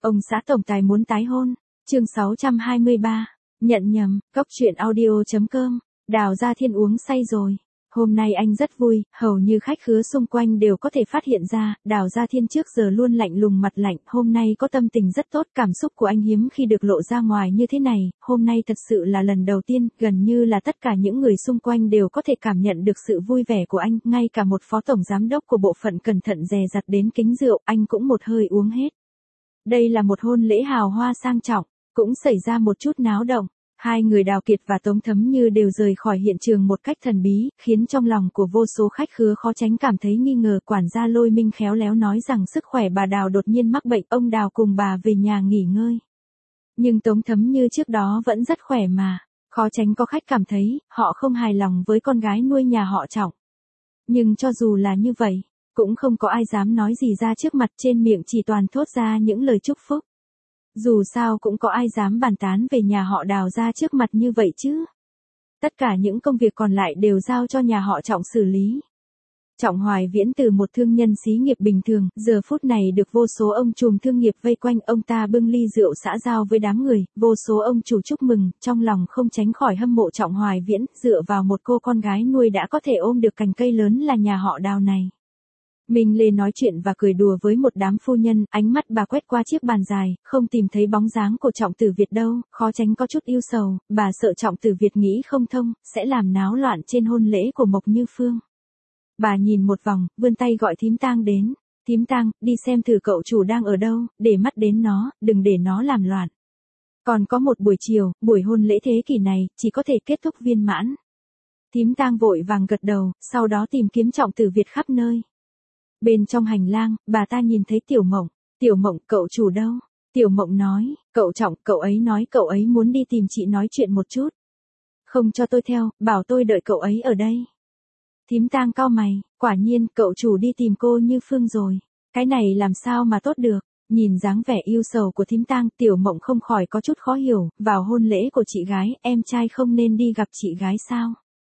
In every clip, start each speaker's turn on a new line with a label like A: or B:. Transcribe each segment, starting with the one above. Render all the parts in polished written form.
A: Ông xã tổng tài muốn tái hôn. Chương 623. Nhận nhầm. Cốc truyện audio.com. Đào Gia Thiên uống say rồi. Hôm nay anh rất vui, hầu như khách khứa xung quanh đều có thể phát hiện ra, Đào Gia Thiên trước giờ luôn lạnh lùng mặt lạnh, hôm nay có tâm tình rất tốt, cảm xúc của anh hiếm khi được lộ ra ngoài như thế này, hôm nay thật sự là lần đầu tiên, gần như là tất cả những người xung quanh đều có thể cảm nhận được sự vui vẻ của anh, ngay cả một phó tổng giám đốc của bộ phận cẩn thận dè dặt đến kính rượu, anh cũng một hơi uống hết. Đây là một hôn lễ hào hoa sang trọng, cũng xảy ra một chút náo động. Hai người Đào Kiệt và Tống Thấm Như đều rời khỏi hiện trường một cách thần bí, khiến trong lòng của vô số khách khứa khó tránh cảm thấy nghi ngờ. Quản gia Lôi Minh khéo léo nói rằng sức khỏe bà Đào đột nhiên mắc bệnh, ông Đào cùng bà về nhà nghỉ ngơi. Nhưng Tống Thấm Như trước đó vẫn rất khỏe mà, khó tránh có khách cảm thấy, họ không hài lòng với con gái nuôi nhà họ Trọng. Nhưng cho dù là như vậy, cũng không có ai dám nói gì ra trước mặt, trên miệng chỉ toàn thốt ra những lời chúc phúc. Dù sao cũng có ai dám bàn tán về nhà họ Đào ra trước mặt như vậy chứ. Tất cả những công việc còn lại đều giao cho nhà họ Trọng xử lý. Trọng Hoài Viễn từ một thương nhân xí nghiệp bình thường, giờ phút này được vô số ông trùm thương nghiệp vây quanh, ông ta bưng ly rượu xã giao với đám người, vô số ông chủ chúc mừng, trong lòng không tránh khỏi hâm mộ Trọng Hoài Viễn, dựa vào một cô con gái nuôi đã có thể ôm được cành cây lớn là nhà họ Đào này. Minh Lê nói chuyện và cười đùa với một đám phu nhân, ánh mắt bà quét qua chiếc bàn dài, không tìm thấy bóng dáng của Trọng Tử Việt đâu, khó tránh có chút ưu sầu, bà sợ Trọng Tử Việt nghĩ không thông, sẽ làm náo loạn trên hôn lễ của Mộc Như Phương. Bà nhìn một vòng, vươn tay gọi Thím Tang đến, Thím Tang, đi xem thử cậu chủ đang ở đâu, để mắt đến nó, đừng để nó làm loạn. Còn có một buổi chiều, buổi hôn lễ thế kỷ này, chỉ có thể kết thúc viên mãn. Thím Tang vội vàng gật đầu, sau đó tìm kiếm Trọng Tử Việt khắp nơi. Bên trong hành lang, bà ta nhìn thấy Tiểu Mộng. Tiểu Mộng, cậu chủ đâu? Tiểu Mộng nói, cậu Trọng, cậu ấy nói cậu ấy muốn đi tìm chị nói chuyện một chút. Không cho tôi theo, bảo tôi đợi cậu ấy ở đây. Thím Tang cau mày, quả nhiên, cậu chủ đi tìm cô Như Phương rồi. Cái này làm sao mà tốt được? Nhìn dáng vẻ yêu sầu của Thím Tang, Tiểu Mộng không khỏi có chút khó hiểu, vào hôn lễ của chị gái, em trai không nên đi gặp chị gái sao?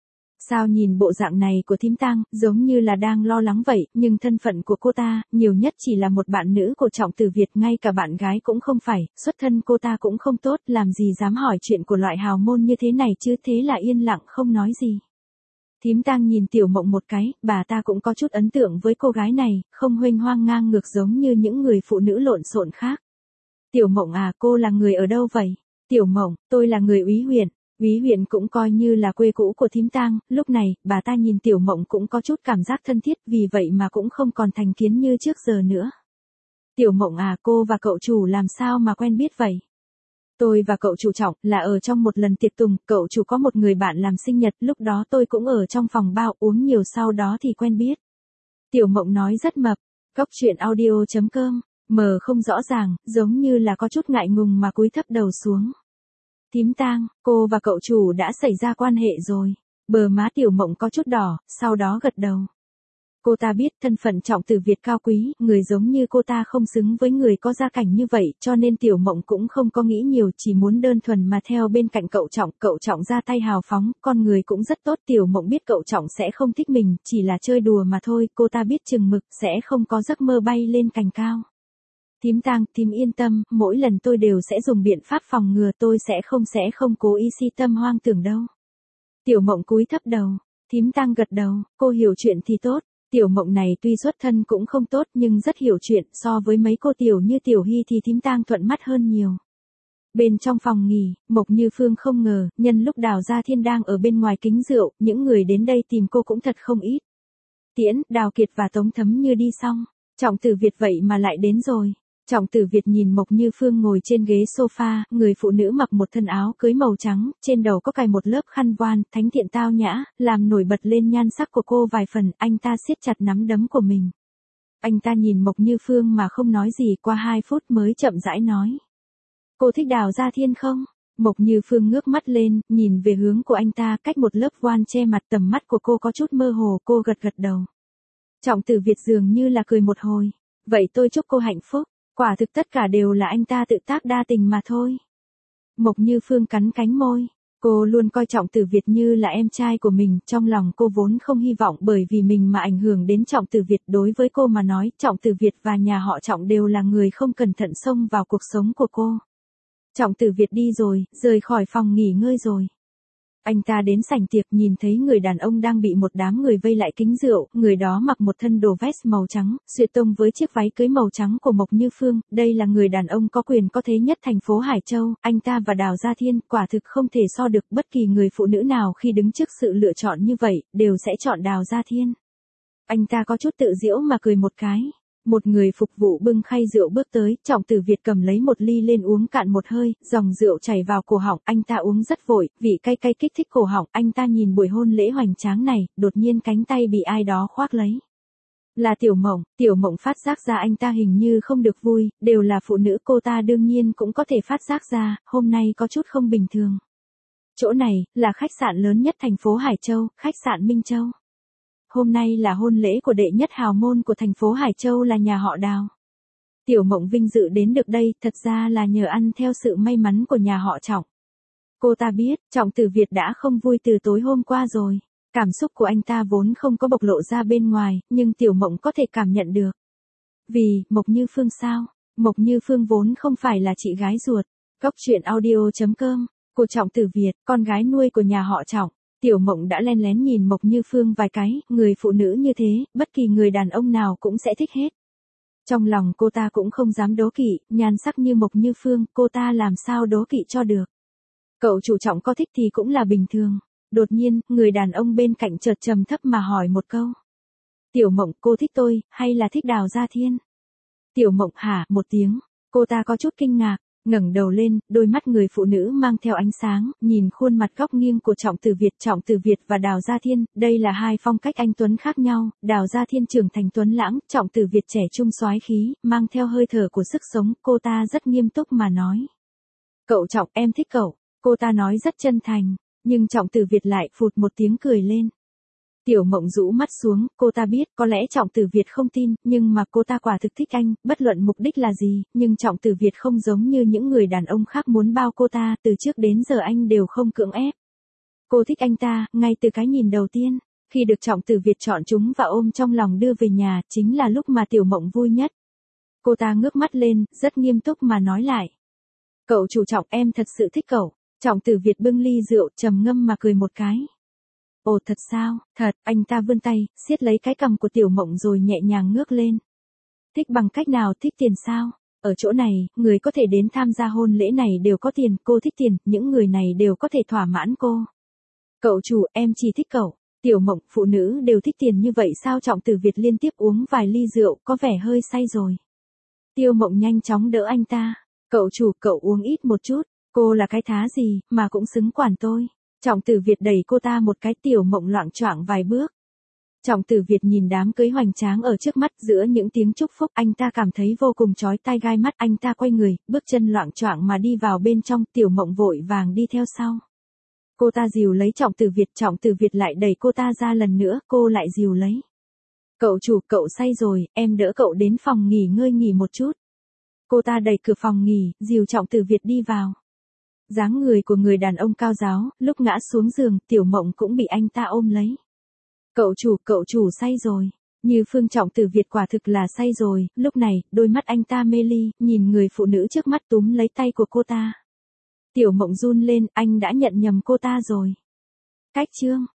A: Sao nhìn bộ dạng này của Thím Tang, giống như là đang lo lắng vậy, nhưng thân phận của cô ta, nhiều nhất chỉ là một bạn nữ của Trọng Tử Việt, ngay cả bạn gái cũng không phải, xuất thân cô ta cũng không tốt, làm gì dám hỏi chuyện của loại hào môn như thế này chứ, thế là yên lặng không nói gì. Thím Tang nhìn Tiểu Mộng một cái, bà ta cũng có chút ấn tượng với cô gái này, không huênh hoang ngang ngược giống như những người phụ nữ lộn xộn khác. Tiểu Mộng à, cô là người ở đâu vậy? Tiểu Mộng, tôi là người Úy huyện. Úy huyện cũng coi như là quê cũ của Thím Tang, lúc này, bà ta nhìn Tiểu Mộng cũng có chút cảm giác thân thiết, vì vậy mà cũng không còn thành kiến như trước giờ nữa. Tiểu Mộng à, cô và cậu chủ làm sao mà quen biết vậy? Tôi và cậu chủ Trọng là ở trong một lần tiệc tùng, cậu chủ có một người bạn làm sinh nhật, lúc đó tôi cũng ở trong phòng bao, uống nhiều sau đó thì quen biết. Tiểu Mộng nói rất mập. Cốc truyện audio.com, mờ không rõ ràng, giống như là có chút ngại ngùng mà cúi thấp đầu xuống. Thím Tang, cô và cậu chủ đã xảy ra quan hệ rồi. Bờ má Tiểu Mộng có chút đỏ, sau đó gật đầu. Cô ta biết thân phận Trọng Tử Việt cao quý, người giống như cô ta không xứng với người có gia cảnh như vậy, cho nên Tiểu Mộng cũng không có nghĩ nhiều, chỉ muốn đơn thuần mà theo bên cạnh cậu Trọng ra tay hào phóng, con người cũng rất tốt. Tiểu Mộng biết cậu Trọng sẽ không thích mình, chỉ là chơi đùa mà thôi, cô ta biết chừng mực, sẽ không có giấc mơ bay lên cành cao. Thím Tang, thím yên tâm, mỗi lần tôi đều sẽ dùng biện pháp phòng ngừa, tôi sẽ không cố ý si tâm hoang tưởng đâu. Tiểu Mộng cúi thấp đầu, Thím Tang gật đầu, cô hiểu chuyện thì tốt. Tiểu Mộng này tuy xuất thân cũng không tốt nhưng rất hiểu chuyện, so với mấy cô tiểu như Tiểu Hy thì Thím Tang thuận mắt hơn nhiều. Bên trong phòng nghỉ, Mộc Như Phương không ngờ, nhân lúc Đào Gia Thiên đang ở bên ngoài kính rượu, những người đến đây tìm cô cũng thật không ít. Tiễn, Đào Kiệt và Tống Thấm Như đi xong, Trọng Tử Việt vậy mà lại đến rồi. Trọng Tử Việt nhìn Mộc Như Phương ngồi trên ghế sofa, người phụ nữ mặc một thân áo cưới màu trắng, trên đầu có cài một lớp khăn voan, thánh thiện tao nhã, làm nổi bật lên nhan sắc của cô vài phần, anh ta siết chặt nắm đấm của mình. Anh ta nhìn Mộc Như Phương mà không nói gì, qua 2 phút mới chậm rãi nói. Cô thích Đào Gia Thiên không? Mộc Như Phương ngước mắt lên, nhìn về hướng của anh ta, cách một lớp voan che mặt, tầm mắt của cô có chút mơ hồ, cô gật gật đầu. Trọng Tử Việt dường như là cười một hồi. Vậy tôi chúc cô hạnh phúc. Quả thực tất cả đều là anh ta tự tác đa tình mà thôi. Mộc Như Phương cắn cánh môi. Cô luôn coi Trọng Tử Việt như là em trai của mình, trong lòng cô vốn không hy vọng bởi vì mình mà ảnh hưởng đến Trọng Tử Việt. Đối với cô mà nói, Trọng Tử Việt và nhà họ Trọng đều là người không cẩn thận xông vào cuộc sống của cô. Trọng Tử Việt đi rồi, rời khỏi phòng nghỉ ngơi rồi. Anh ta đến sảnh tiệc nhìn thấy người đàn ông đang bị một đám người vây lại kính rượu, người đó mặc một thân đồ vest màu trắng, xuyệt tông với chiếc váy cưới màu trắng của Mộc Như Phương, đây là người đàn ông có quyền có thế nhất thành phố Hải Châu, anh ta và Đào Gia Thiên quả thực không thể so được, bất kỳ người phụ nữ nào khi đứng trước sự lựa chọn như vậy, đều sẽ chọn Đào Gia Thiên. Anh ta có chút tự giễu mà cười một cái. Một người phục vụ bưng khay rượu bước tới, Trọng Tử Việt cầm lấy một ly lên uống cạn một hơi, dòng rượu chảy vào cổ họng, anh ta uống rất vội, vị cay cay kích thích cổ họng, anh ta nhìn buổi hôn lễ hoành tráng này, đột nhiên cánh tay bị ai đó khoác lấy. Là Tiểu Mộng phát giác ra anh ta hình như không được vui, đều là phụ nữ cô ta đương nhiên cũng có thể phát giác ra, hôm nay có chút không bình thường. Chỗ này, là khách sạn lớn nhất thành phố Hải Châu, khách sạn Minh Châu. Hôm nay là hôn lễ của đệ nhất hào môn của thành phố Hải Châu là nhà họ Đào. Tiểu Mộng vinh dự đến được đây, thật ra là nhờ ăn theo sự may mắn của nhà họ Trọng. Cô ta biết, Trọng Tử Việt đã không vui từ tối hôm qua rồi. Cảm xúc của anh ta vốn không có bộc lộ ra bên ngoài, nhưng Tiểu Mộng có thể cảm nhận được. Vì, Mộc Như Phương sao? Mộc Như Phương vốn không phải là chị gái ruột. Cốc truyện audio.com, của Trọng Tử Việt, con gái nuôi của nhà họ Trọng. Tiểu Mộng đã len lén nhìn Mộc Như Phương vài cái, người phụ nữ như thế, bất kỳ người đàn ông nào cũng sẽ thích hết. Trong lòng cô ta cũng không dám đố kỵ, nhan sắc như Mộc Như Phương, cô ta làm sao đố kỵ cho được. Cậu chủ Trọng có thích thì cũng là bình thường. Đột nhiên, người đàn ông bên cạnh chợt trầm thấp mà hỏi một câu. Tiểu Mộng, cô thích tôi, hay là thích Đào Gia Thiên? Tiểu Mộng hả, một tiếng, cô ta có chút kinh ngạc. Ngẩng đầu lên, đôi mắt người phụ nữ mang theo ánh sáng, nhìn khuôn mặt góc nghiêng của Trọng Tử Việt và Đào Gia Thiên, đây là hai phong cách anh tuấn khác nhau, Đào Gia Thiên trưởng thành tuấn lãng, Trọng Tử Việt trẻ trung soái khí, mang theo hơi thở của sức sống, cô ta rất nghiêm túc mà nói. Cậu Trọng, em thích cậu, cô ta nói rất chân thành, nhưng Trọng Tử Việt lại phụt một tiếng cười lên. Tiểu Mộng rũ mắt xuống, cô ta biết, có lẽ Trọng Tử Việt không tin, nhưng mà cô ta quả thực thích anh, bất luận mục đích là gì, nhưng Trọng Tử Việt không giống như những người đàn ông khác muốn bao cô ta, từ trước đến giờ anh đều không cưỡng ép. Cô thích anh ta, ngay từ cái nhìn đầu tiên, khi được Trọng Tử Việt chọn chúng và ôm trong lòng đưa về nhà, chính là lúc mà Tiểu Mộng vui nhất. Cô ta ngước mắt lên, rất nghiêm túc mà nói lại. Cậu chủ Trọng, em thật sự thích cậu. Trọng Tử Việt bưng ly rượu, trầm ngâm mà cười một cái. Ồ thật sao, thật, anh ta vươn tay, siết lấy cái cằm của Tiểu Mộng rồi nhẹ nhàng ngước lên. Thích bằng cách nào, thích tiền sao? Ở chỗ này, người có thể đến tham gia hôn lễ này đều có tiền, cô thích tiền, những người này đều có thể thỏa mãn cô. Cậu chủ, em chỉ thích cậu. Tiểu Mộng, phụ nữ đều thích tiền như vậy sao? Trọng Tử Việt liên tiếp uống vài ly rượu, có vẻ hơi say rồi. Tiêu Mộng nhanh chóng đỡ anh ta. Cậu chủ, cậu uống ít một chút, cô là cái thá gì, mà cũng xứng quản tôi. Trọng Tử Việt đẩy cô ta một cái. Tiểu Mộng loạng choạng vài bước. Trọng Tử Việt nhìn đám cưới hoành tráng ở trước mắt, giữa những tiếng chúc phúc, anh ta cảm thấy vô cùng chói tai gai mắt, anh ta quay người, bước chân loạng choạng mà đi vào bên trong, Tiểu Mộng vội vàng đi theo sau. Cô ta dìu lấy Trọng Tử Việt lại đẩy cô ta ra lần nữa, cô lại dìu lấy. Cậu chủ, cậu say rồi, em đỡ cậu đến phòng nghỉ ngơi nghỉ một chút. Cô ta đẩy cửa phòng nghỉ, dìu Trọng Tử Việt đi vào. Dáng người của người đàn ông cao ráo, lúc ngã xuống giường, Tiểu Mộng cũng bị anh ta ôm lấy. Cậu chủ say rồi. Như Phương. Trọng Tử Việt quả thực là say rồi, lúc này, đôi mắt anh ta mê ly, nhìn người phụ nữ trước mắt túm lấy tay của cô ta. Tiểu Mộng run lên, anh đã nhận nhầm cô ta rồi. Cách chương.